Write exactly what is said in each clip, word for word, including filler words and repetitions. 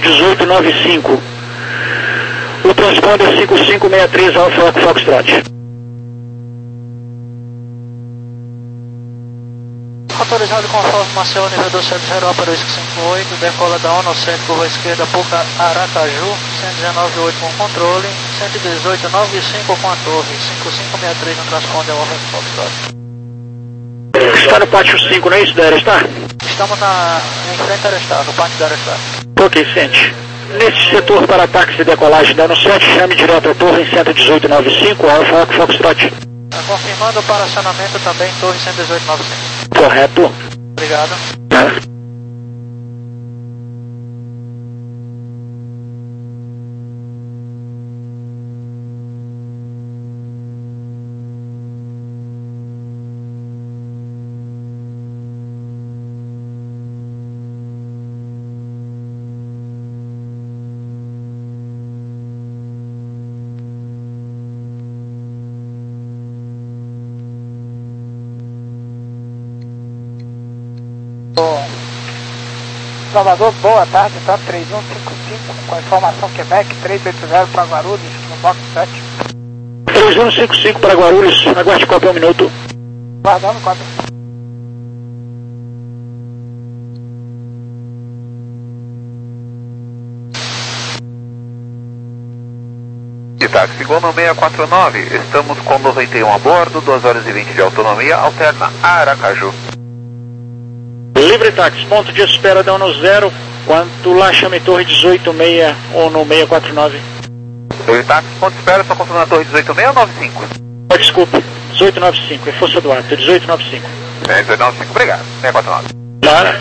dezoito noventa e cinco. O transponder cinco cinco seis três Alfa Foxtrot. Autorizado com formação nível dois sete zero para o cinco oito, decola da ONU centro, curva esquerda, Puca Aracaju, cento e dezenove oito com controle, cento e dezoito noventa e cinco com a torre, cinco cinco seis três no transponder Alfa Foxtrot. Está no pátio cinco, não é isso, da Aerostar? Estamos na, em frente à Aerostar, no pátio da Aerostar. Ok, Sente. Nesse setor para ataques e decolagem da ONU sete, chame direto a torre em cento e dezoito noventa e cinco, Alfa Foxtrot. Confirmando para acionamento também, torre cento e dezoito noventa e cinco. Correto. Obrigado. Ah. Salvador, boa tarde, top três um cinco cinco, com a informação Quebec, três oito zero para Guarulhos, no box sete. três um cinco cinco para Guarulhos, aguarde cópia um minuto. Guardando cópia. Táxi Gol no seis quatro nove, estamos com noventa e um a bordo, duas horas e vinte de autonomia, alterna Aracaju. Livre táxi, ponto de espera da ONU zero, quanto lá chame torre dezoito seis ou no seis quatro nove. Livre táxi, ponto de espera, só confirmando a torre dezoito seis ou noventa e cinco? Oh, desculpa, dezoito noventa e cinco, é força do ato, dezoito noventa e cinco. É, dezoito noventa e cinco, obrigado, seis quatro nove. Claro.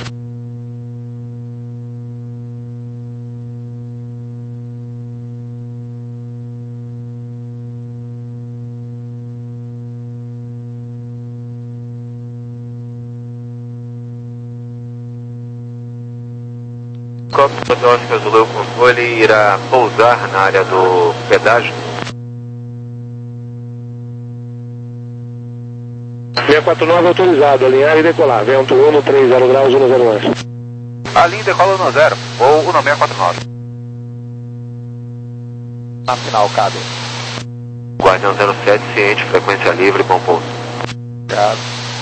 Copa Oscar Zulu controle irá pousar na área do pedágio. seis quatro nove autorizado, alinhar e decolar, vento um no três zero graus, um zero um. Alinha e decola no zero, ou no seis quatro nove. Na final, cabe. Guardião zero sete, ciente, frequência livre, bom pouso. Obrigado.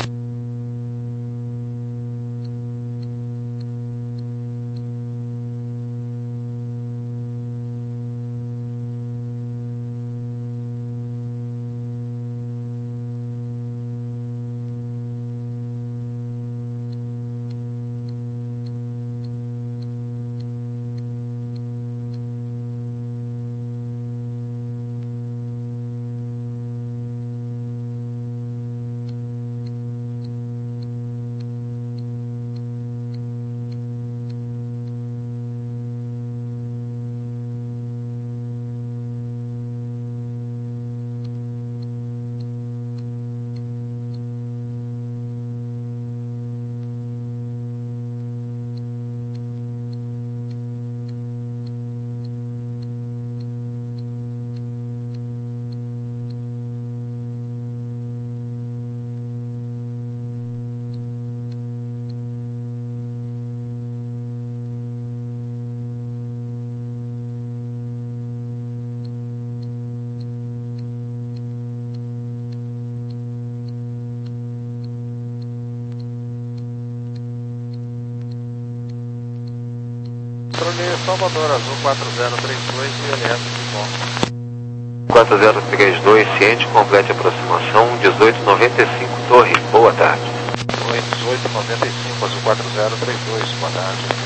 Controle Salvador, Azul quatro zero três dois e L S de bom. quatro zero três dois, ciente, complete aproximação, dezoito noventa e cinco, torre, boa tarde. Oi, dezoito noventa e cinco, Azul quatro zero três dois, boa tarde.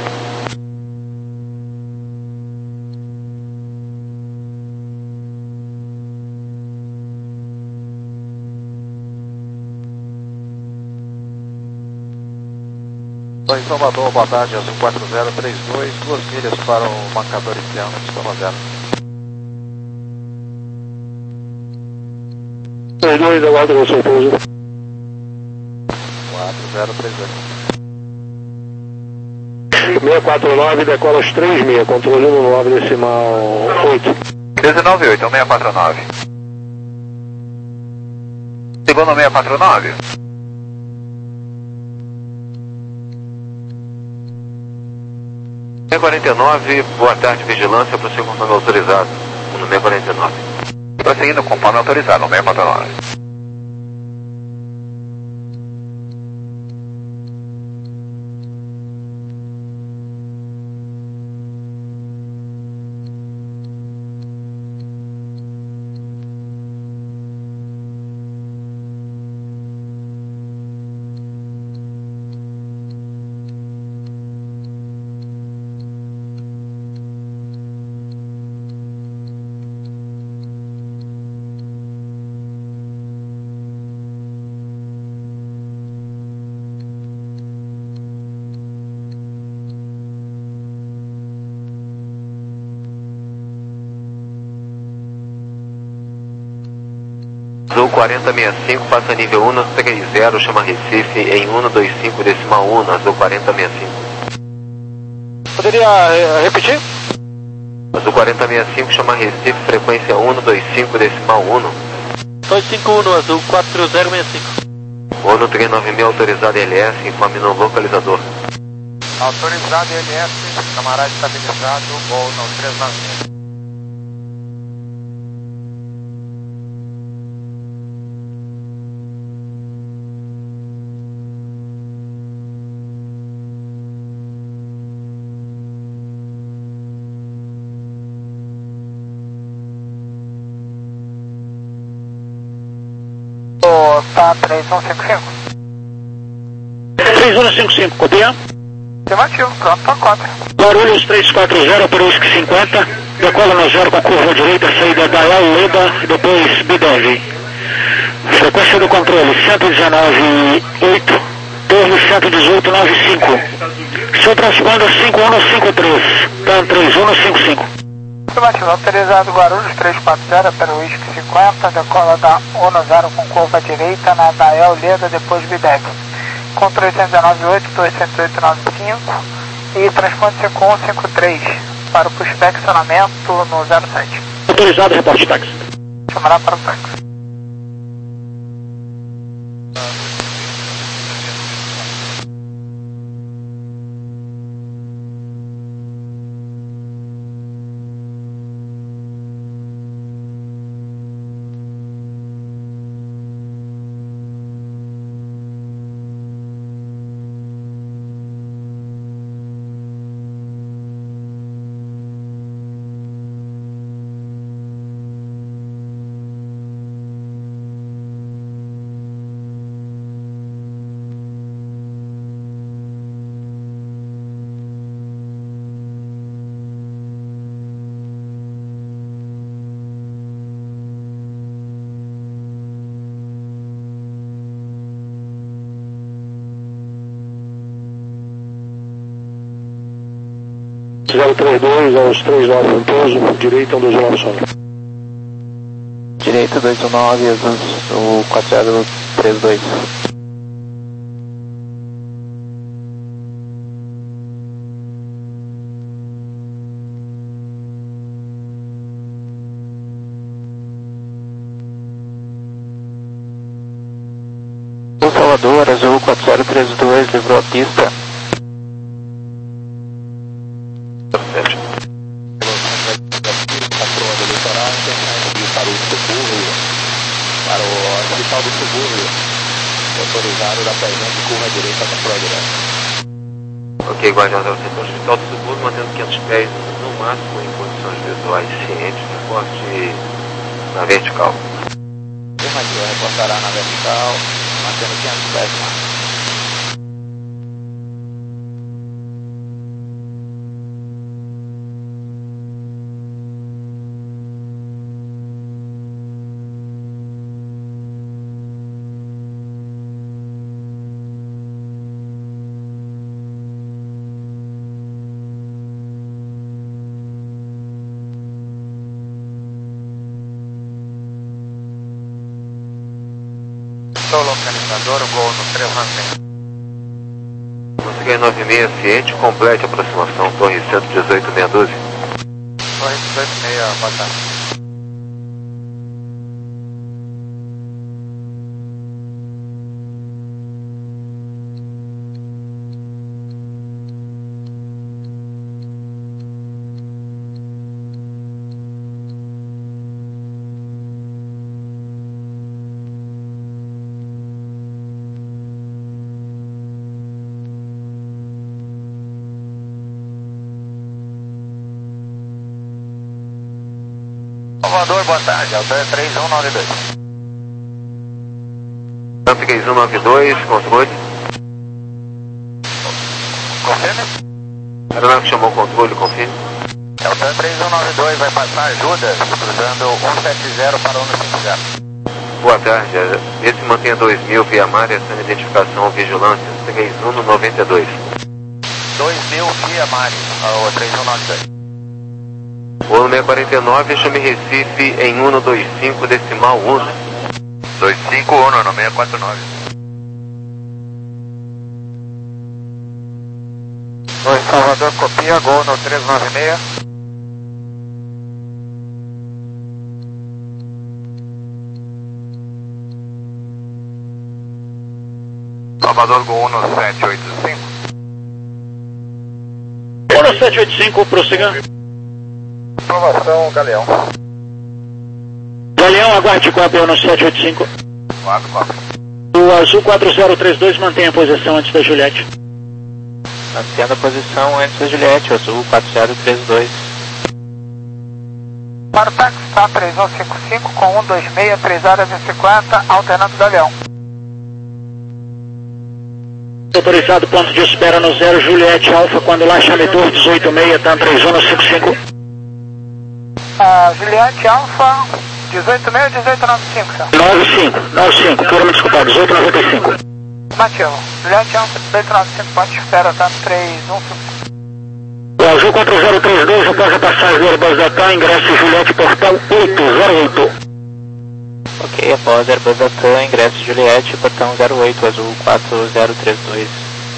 Oi, Salvador, boa tarde, Azul quatro zero três dois, duas milhas para o marcador externo de Salvador. três dois, aguarda o seu pouso. quatro zero três dois. seis quatro nove, decola os três seis, controle um no nove decimal oito. dezenove oito, é o seis quatro nove. Chegou no seis quatro nove? meia quarenta e nove, boa tarde, vigilância, prosseguindo com o conforme autorizado, no meia quarenta e nove. Prosseguindo com o conforme autorizado, no meia quarenta e nove. Azul quarenta sessenta e cinco, passa nível um três zero, chama Recife em um dois cinco decimal um, Azul quarenta sessenta e cinco. Poderia eh, repetir? Azul quarenta sessenta e cinco, chama Recife, frequência um dois cinco decimal um. dois cinco um, Azul quatro zero seis cinco. ONU três nove mil, autorizado L S, informe no localizador. Autorizado L S, camarada estabilizado, ONU três nove mil. Tá três um cinco cinco. três um cinco cinco, copia? Afirmativo, pronto para cota. Guarulhos três quatro zero, para o whisky cinquenta, decola no zero com a curva direita, saída da El Leda, depois B dez. Frequência do controle cento e dezenove ponto oito, torre cento e dezoito ponto noventa e cinco. Seu transponder cinco um cinco três, TAM três um cinco cinco. Afirmativo, autorizado Guarulhos três quatro zero, para o whisky cinquenta, decola da ONU zero com curva direita, na da El Leda, depois B dez. Controle cento e dezenove ponto oito, torre cento e oito ponto noventa e cinco e transponder cinco um cinco três para o pushback acionamento no zero sete. Autorizado, reporte táxi. Chamará para o táxi. zero três dois aos três nove Ventoso, direita um dois um nove Sombra. Direita dois um nove, o quatro zero três dois. Salvador, Azul quatro zero três dois, livrou a pista. Para o hospital do subúrbio, autorizado da presente curva direita da programa. Ok, Guardião zero setor, hospital do subúrbio, mantendo quinhentos pés no máximo em condições visuais cientes, reporte na vertical. Afirmativo, reportará na vertical, mantendo quinhentos pés no máximo. Localizador, gol no três nove zero. Consegui nove seis ciente, complete a aproximação, torre cento e dezoito meia doze. Torre dezoito meia, boa tarde. Salvador, boa tarde, Alta três um nove dois. três um nove dois, controle. Confirme? A aeronave chamou o controle, confirme. Alta três um nove dois vai passar ajuda, cruzando cento e setenta para cento e cinquenta. Boa tarde, esse mantenha dois mil via mar, essa é a identificação vigilância três um nove dois. dois mil via mar, ao três um nove dois. Voo seiscentos e quarenta e nove, chame Recife em um dois cinco decimal um. dois cinco um no seiscentos e quarenta e nove. Oi, Salvador, copia, gol no três nove seis. Salvador, gol no sete oito cinco. Gol no sete oito cinco, prossiga. Aprovação, Galeão. Galeão, aguarde cópia no sete oito cinco. quatro, quatro. O azul quatro zero três dois mantém a posição antes da Juliette. Mantendo a posição antes da Juliette, azul quatro zero três dois. Para o táxi está três um cinco cinco com um dois seis, três horas e cinquenta, alternando Galeão. Autorizado ponto de espera no zero, Juliette Alfa, quando lá chamedor dezoito seis, tá três um cinco cinco. Uh, Juliette Alfa, dezoito seis ou dezoito nove cinco, senhor? nove cinco, nove cinco, quero me desculpar, dezoito noventa e cinco. Nativo. Juliette Alfa, dezoito nove cinco, ponto de espera, tá três um cinco cinco. O azul quatro zero três dois, após a passagem do Airbus da T A M, ingresso Juliette Portal oito zero oito. Ok, após Airbus da T A M, ingresso Juliette, portão zero oito, azul quatro zero três dois.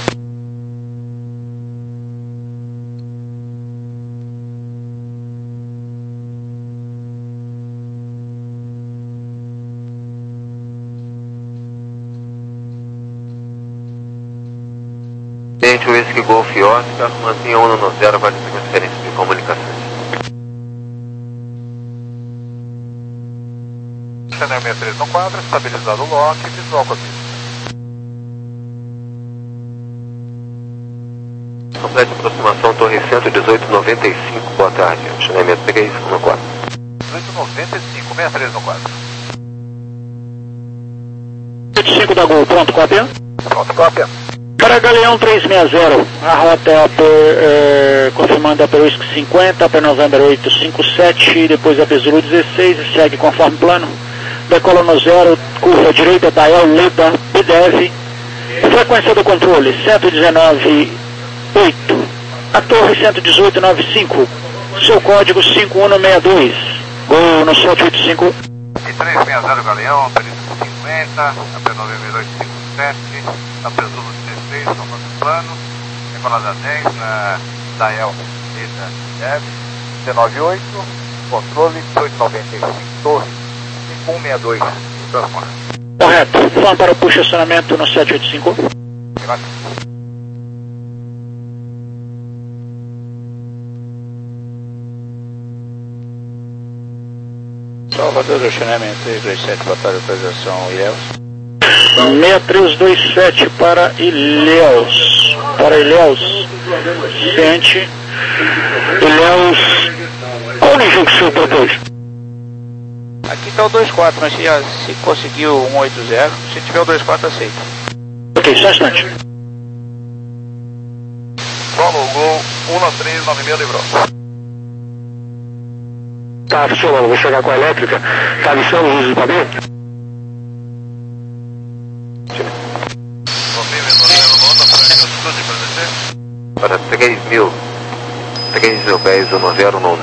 Gente, o Whisky Golf Oscar, mantenha um no zero, vale transferência de comunicações. Chanel sessenta e três no quadro, estabilizado o lock, visual com a pista. Complete aproximação, torre cento dezoito noventa e cinco, boa tarde. Chanel sessenta e três no quadro. dezoito noventa e cinco, sessenta e três no quadro. sete cinco da Gol, pronto, cópia? Pronto, cópia. Para Galeão três seis zero, a rota é por, é, confirmando a Peruísque cinquenta, para November oito cinco sete, depois a Zulu dezesseis e segue conforme plano. Decola no zero, curva direita, Dael, Leda, B D E V, frequência do controle cento e dezenove oito, a torre cento e dezoito noventa e cinco, seu código cinco um seis dois, gol no sete oito cinco. E três seis zero Galeão, Peruísque cinquenta, a P November oito cinco sete, a Zulu dezesseis, conforme plano, decolada dez, na Dael, Leda, B D E V, dezenove oito, controle dezoito noventa e cinco, torre cinco um seis dois, transporte. Correto, vamos para o posicionamento no sete oito cinco. Salvador do Chanel sessenta e três dois sete, boa tarde, autorização Ilhéus. seis três dois sete para Ilhéus. Para Ilhéus. Sente. Ilhéus. Qual o nível que o senhor propôs? Aqui está o dois quatro, mas se, se conseguiu o um oito zero, se tiver o dois quatro, aceita. Ok, só um instante. Solo, gol um nove três nove seis, livrou. Tá funcionando, vou chegar com a elétrica. Tá avisando os equipamentos? Para três mil, três mil dez no zero nono.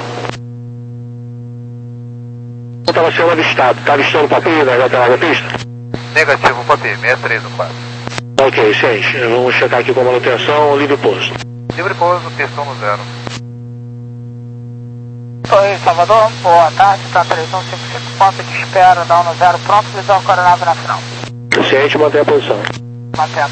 Não estava sendo avistado, tá avistando o papel da lateral da pista? Negativo, papel, sessenta e três no quadro. Ok, gente, vamos checar aqui com a manutenção, livre posto. Livre pouso, pistão no zero. Oi, Salvador, boa tarde, tá três um cinco cinco, ponto de espera, dá um no zero, pronto, visual com a aeronave na final. Ciente, mantém a posição. Mantendo.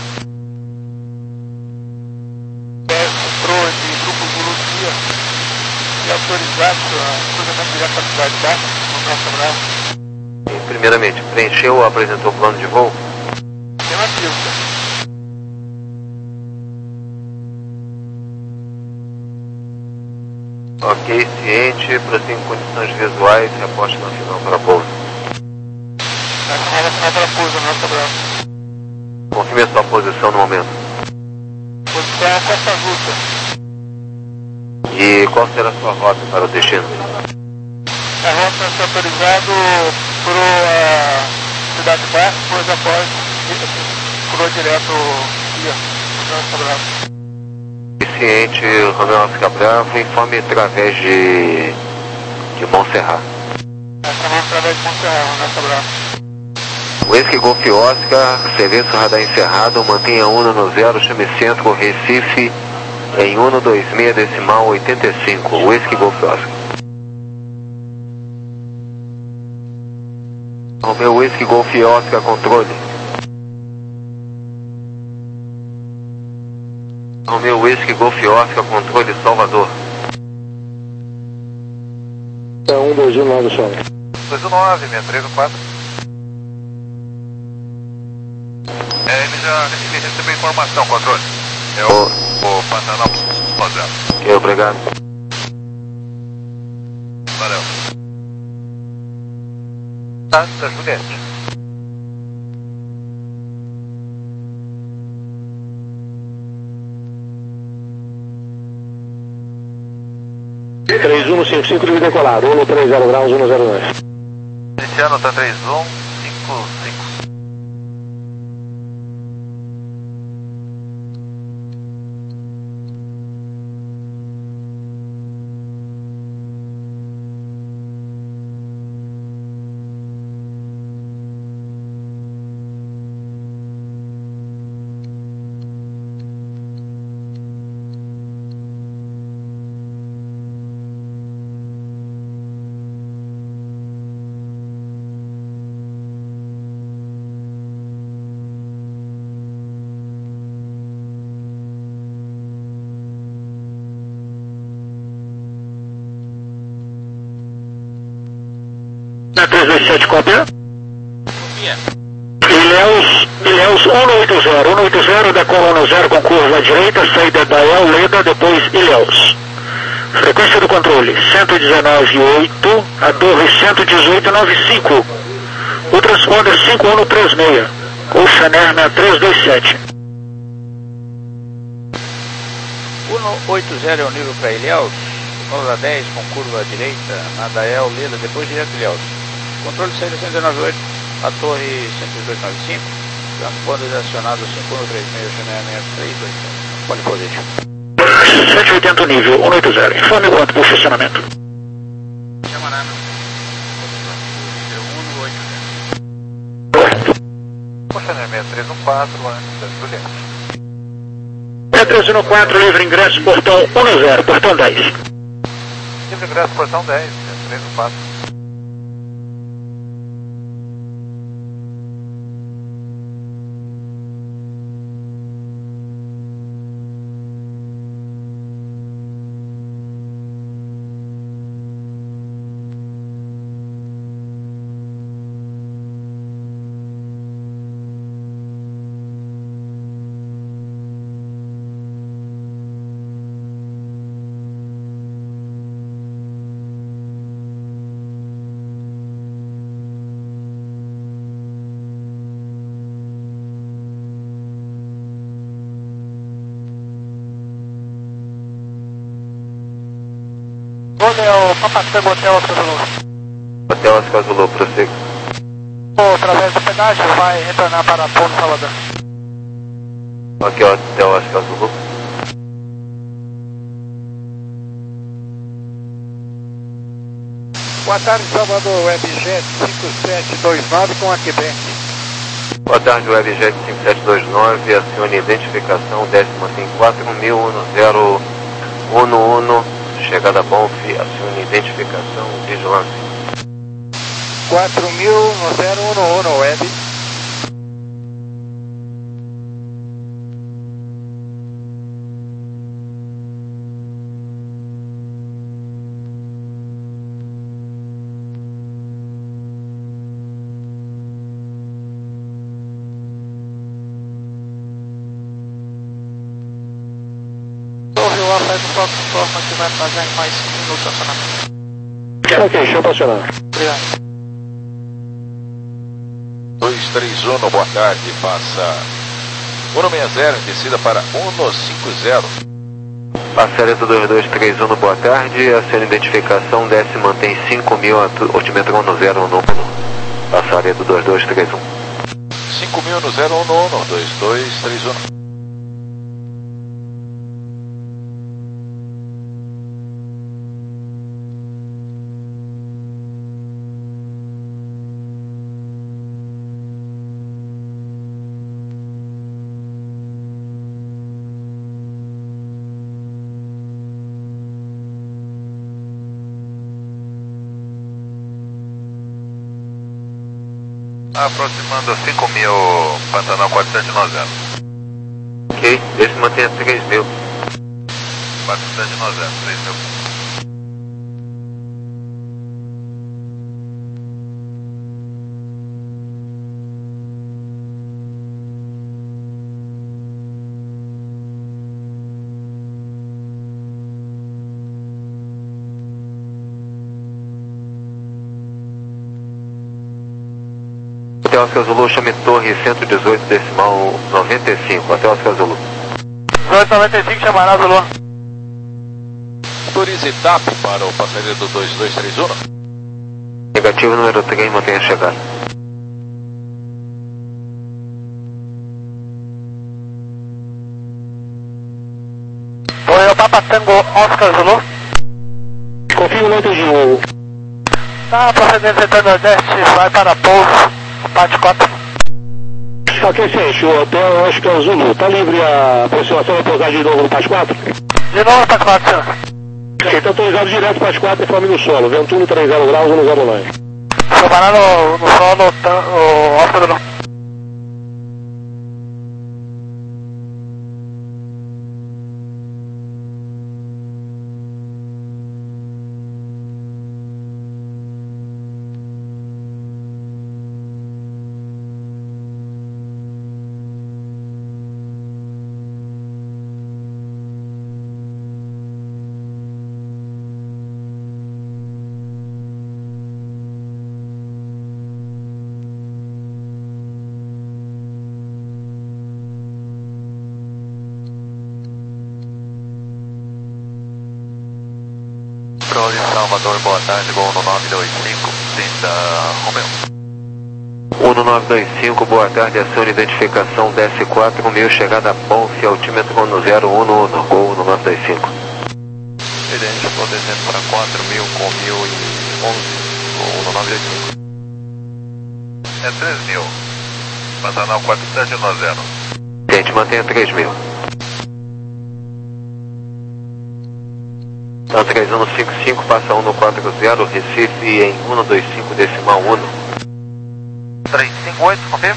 É, entrou de grupo Zulu Dia e autorizado o cruzamento direto da cidade baixa, no nosso braço. Primeiramente, preencheu ou apresentou o plano de voo? Afirmativo, cara. Ok, ciente, prossiga em condições visuais, reporte no final para pouso. Relacionar para pouso, nossa brava. Confirme a sua posição no momento. Posição é Costa Justa. E qual será a sua rota para o destino? A rota está autorizado para a Cidade Baixa, depois após cruzou direto via Nossa Brava. Ciente, Romeu Oscar Bravo, informe através de, de Montserrat. Essa através de Montserrat, Nossa Brava. Whisky Golf Oscar, serviço radar encerrado, mantenha Uno no zero, chame centro, Recife, em Uno dois seis decimal oitenta e cinco, Whisky Golf Oscar. Romeu Whisky Golf Oscar, controle. Romeu Whisky Golf Oscar, controle Salvador. É um dois um nove, Sol. dois um nove, seis três um quatro. É, ele já ele recebeu informação, controle. É o, Oh. o Pantanal Rosel. Ok, obrigado. Valeu. Tá, da Juliette. três um cinco cinco, deve decolar. Uno três zero graus, um zero dois. Iniciando, tá três um cinco cinco. Na três dois sete, cópia. Ilhéus, Ilhéus cento e oitenta, cento e oitenta, decola no zero com curva à direita, saída da El Leda, depois Ilhéus. Frequência do controle, cento e dezenove vírgula oito, a torre cento e dezoito vírgula noventa e cinco. O transponder cinco um três seis, ou Chaner na três dois sete. Uno oitenta é o nível para Ilhéus, nove dez com curva à direita, na Dael Leda, depois direto Ilhéus. Controle cento e noventa e oito, a torre cento e dezoito vírgula noventa e cinco, transponder acionado cinco um três seis, Chaner três dois sete. Pode poder. cento e oitenta o nível, cento e oitenta. Informe quanto por funcionamento. Chamarana. Uno oitenta. Correto. Poxa, né? seis três um quatro, antes da Juliette. seis três um quatro, livre ingresso, portão dez, portão dez. Livre ingresso, portão dez, seis três um quatro. Hotel, Papatango Hotel, Oscar Zulu. Hotel Oscar Zulu, prossiga. Através do pedágio, vai retornar para Pouso Salvador. Ok, Hotel Oscar Zulu. Boa tarde, Salvador, Webjet cinco sete dois nove com a Quebec. Boa tarde, Webjet cinco sete dois nove, acione identificação, décima tem quatro mil zero um um, chegada a Bonf, acione identificação, vigilância. quatro mil zero um um, Web. passagem do Fox informa que vai fazer mais cinco minutos de acionamento. Ok, deixa eu acionar. Obrigado. dois três um, boa tarde, passa um sessenta, descida para um cinquenta. Passaredo dois dois três um, boa tarde, aciona identificação, desce, mantém cinco mil, altimetro um zero um um. Passaredo dois dois três um. cinco mil no zero um um, dois dois três um. Aproximando cinco mil, Pantanal quatro sete nove zero. Ok, esse mantém a três mil. quatro sete nove zero, três mil. Hotel Oscar Zulu, chame Torre cento e dezoito, decimal noventa e cinco. Hotel Oscar Zulu. dezoito noventa e cinco, chamará Zulu. Autorize T A P para o passageiro do dois dois três um. Negativo, número três, mantenha a chegada. Oi, Papa Tango Oscar Zulu. Confirma o entendi. Tá procedendo setor nordeste, vai para pouso, parte quatro. Ok, ciente, o hotel Oscar Zulu. Tá livre a aproximação da pousada de novo no Paz quatro? De novo, parte quatro, senhor. Ok, então autorizado direto Paz quatro e Flamengo Solo. Ventuno trinta graus, um zero nove. Chamará no, no solo, o Oscar Zulu. Controle Salvador, boa tarde, gol no nove dois cinco, trinta Romeu. um nove dois cinco, boa tarde, acione identificação, desce quatro mil, chegada a Ponce, altímetro um zero um um, gol no nove dois cinco. Evidente, estou descendo para quatro mil com mil e onze, gol no nove dois cinco. É três mil, Pantanal quatro sete nove zero. Gente, mantenha três mil. Então, três um cinco cinco, passa um quatro zero, Recife em um dois cinco, decimal um. três cinco oito, confirma?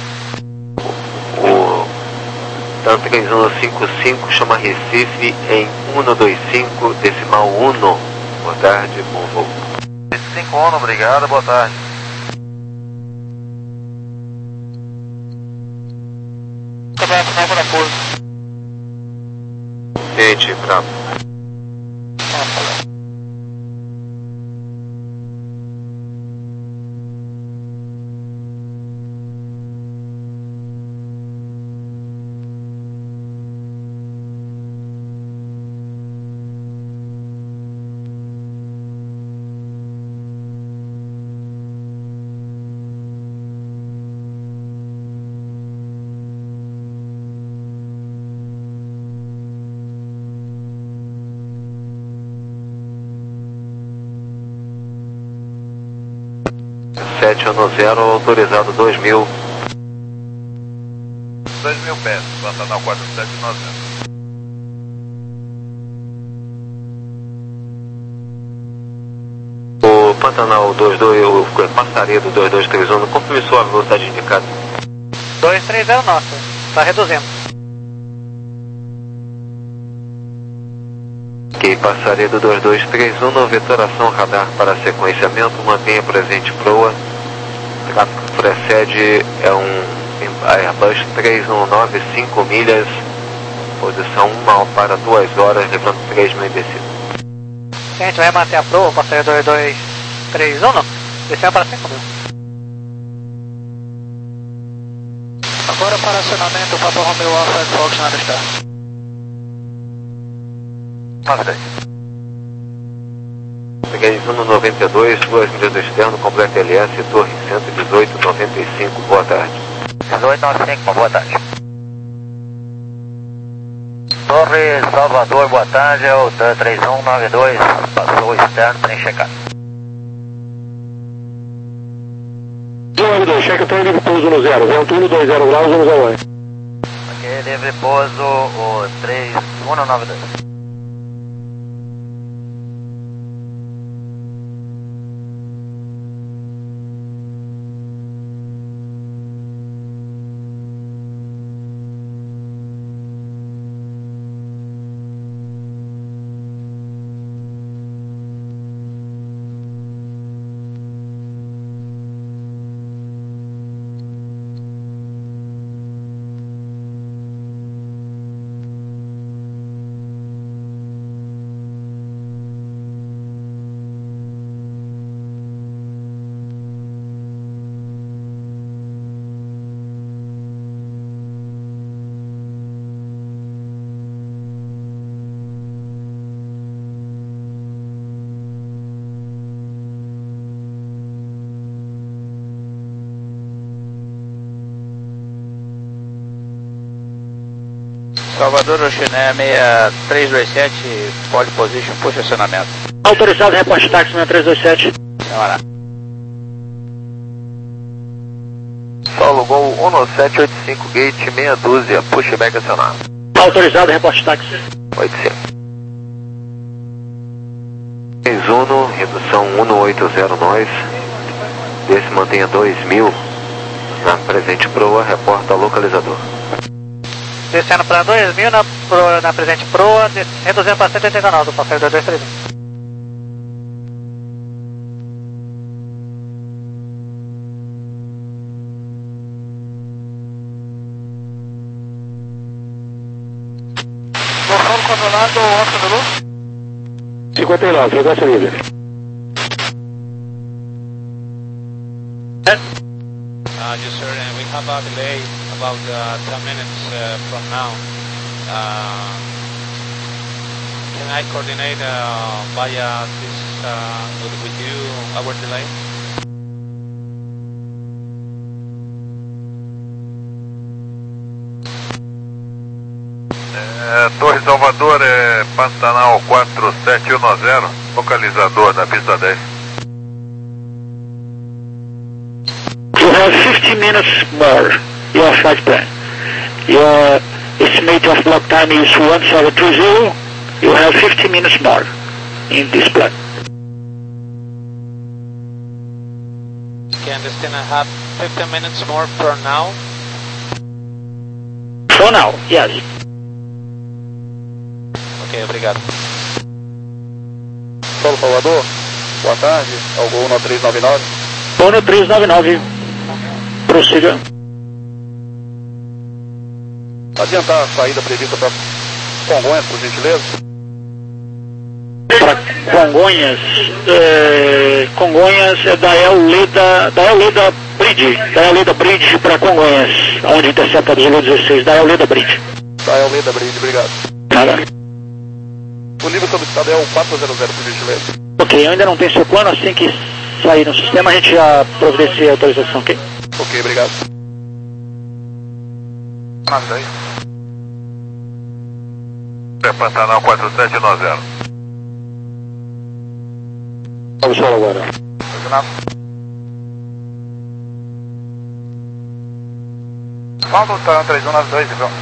O Então, três um cinco cinco, chama Recife em um dois cinco, decimal um. Boa tarde, bom voo. três cinco um, obrigado, boa tarde. Também final para pouso. Gente, bravo. sete um zero, autorizado dois mil. dois mil pés, Pantanal quatro sete nove zero. O Pantanal dois dois, o Passaredo dois dois três um, confirme sua velocidade indicada. dois três zero, nossa, está reduzindo. Ok, Passaredo dois dois três um, vetoração radar para sequenciamento, mantenha presente proa. Tráfego precede é um Airbus três um nove, cinco milhas, Posição um mal para duas horas, levando três mil em descida. A gente vai manter a proa, passageiro dois dois três um, descendo para cinco mil. Agora para acionamento, Papa Romeo Alpha Fox na Star. nove dez. Peguei Uno noventa e dois, duas milhas do externo, completo L S, torre cento e dezoito, noventa e cinco, boa tarde. dezoito noventa e cinco, boa tarde. Torre Salvador, boa tarde, é o três um nove dois, passou o externo, tem checado. nove dois, checa até livre pouso no zero, vento um dois zero graus, vamos ao ar. Aqui, livre pouso, o três um nove dois. Salvador Oxiné seis três dois sete, pole position, puxa acionamento. Autorizado, reporte táxi seis três dois sete. Vamos lá. Solo Gol um sete oito cinco, gate meia dúzia, pushback acionado. Autorizado, reporte táxi. oitocentos. Uno, redução um oito zero nove, desse mantenha dois mil, na presente proa, reporta localizador. Descendo para dois mil na, pro, na presente proa, reduzindo para cento e oitenta e nove, do passageiro dois dois três um. Golfão controlado, off no luz. cinquenta e nove, frequência livre. Uh, yes, sir, and we have a delay about uh, ten minutes uh, from now. Uh, can I coordinate uh, via this uh, with, with you our delay? É, Torre Salvador, é Pantanal quatro sete um zero, localizador da pista dez. You have fifty minutes more, your flight plan. Your estimate of block time is one seven two zero. You have fifty minutes more in this plan. Can this gonna have fifteen minutes more for now? For now, yes. Ok, obrigado. Solo Salvador, boa tarde, é o Gol um três nove nove. Uno três nove nove, prossiga. Adiantar a saída prevista para Congonhas, por gentileza. Para Congonhas, é, Congonhas é da Leda, da Leda Bridge, da Leda Bridge para Congonhas, onde intercepta do Zulu dezesseis, da Leda Bridge. Da Leda Bridge, obrigado. Nada. O nível solicitado é o quatro zero zero, por gentileza. Ok, eu ainda não tenho seu plano, assim que sair no sistema a gente já providencia a autorização, ok? Ok, obrigado. nove dez. É Pantanal quatro sete um zero. Vamos solo agora. Paulo, tá três um nove dois, então.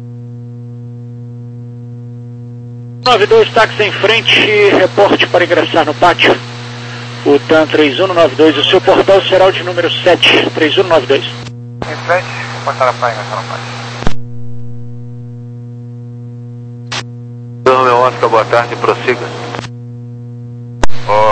nove dois, táxi em frente, reporte para ingressar no pátio. O TAM três um nove dois, o seu portal será o de número sete, três um nove dois. Em frente, portar a praia, ingressar no pátio. Romeo Oscar, boa tarde, prossiga.